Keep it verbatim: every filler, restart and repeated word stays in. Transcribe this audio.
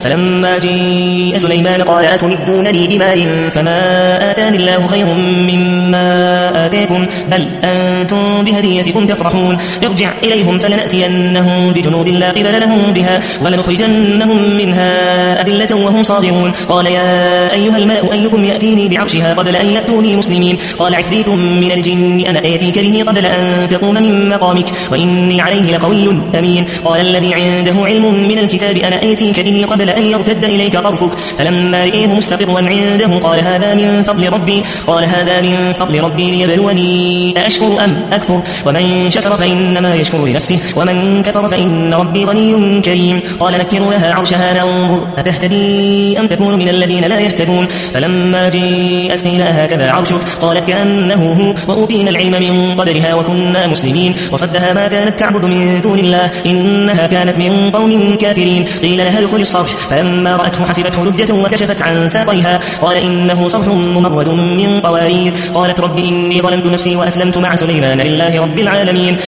فلما جاء سليمان قال أتمدونني بمال فما آتاني الله خير مما آتاكم بل أنتم بهديتكم تفرحون ارجع إليهم فلنأتينهم بجنود لا قبل لهم بها ولنخرجنهم منها أذلة وهم صاغرون قال يا أيها الملأ أيكم يأتيني بعرشها قبل أن يأتوني مسلمين قال عفريت من الجن أنا آتيك به قبل أن تقوم من مقامك وإني عليه لقوي أمين قال الذي عنده علم من الكتاب أنا آتيك به قبل أن يرتد إليك طرفك فلما رئيه مستقرا عنده قال هذا من فضل ربي قال هذا من فضل ربي ليبلوني أأشكر أم أكفر ومن شكر فإنما يشكر لنفسه ومن كفر فإن ربي غني كريم قال نكروا لها عرشها ننظر أتهتدي أم تكون من الذين لا يهتدون فلما جاءت قيل هكذا عرشك قالت كأنه هو وأوتينا العلم من قبلها وكنا مسلمين وصدها ما كانت تعبد من دون الله إنها كانت من قوم كافرين قيل لها ادخل الصرح فلما رأته حسبته لجة وكشفت عن ساقيها قال إنه صرح ممرد من قوارير قالت رب إني ظلمت نفسي وأسلمت مع سليمان لله رب العالمين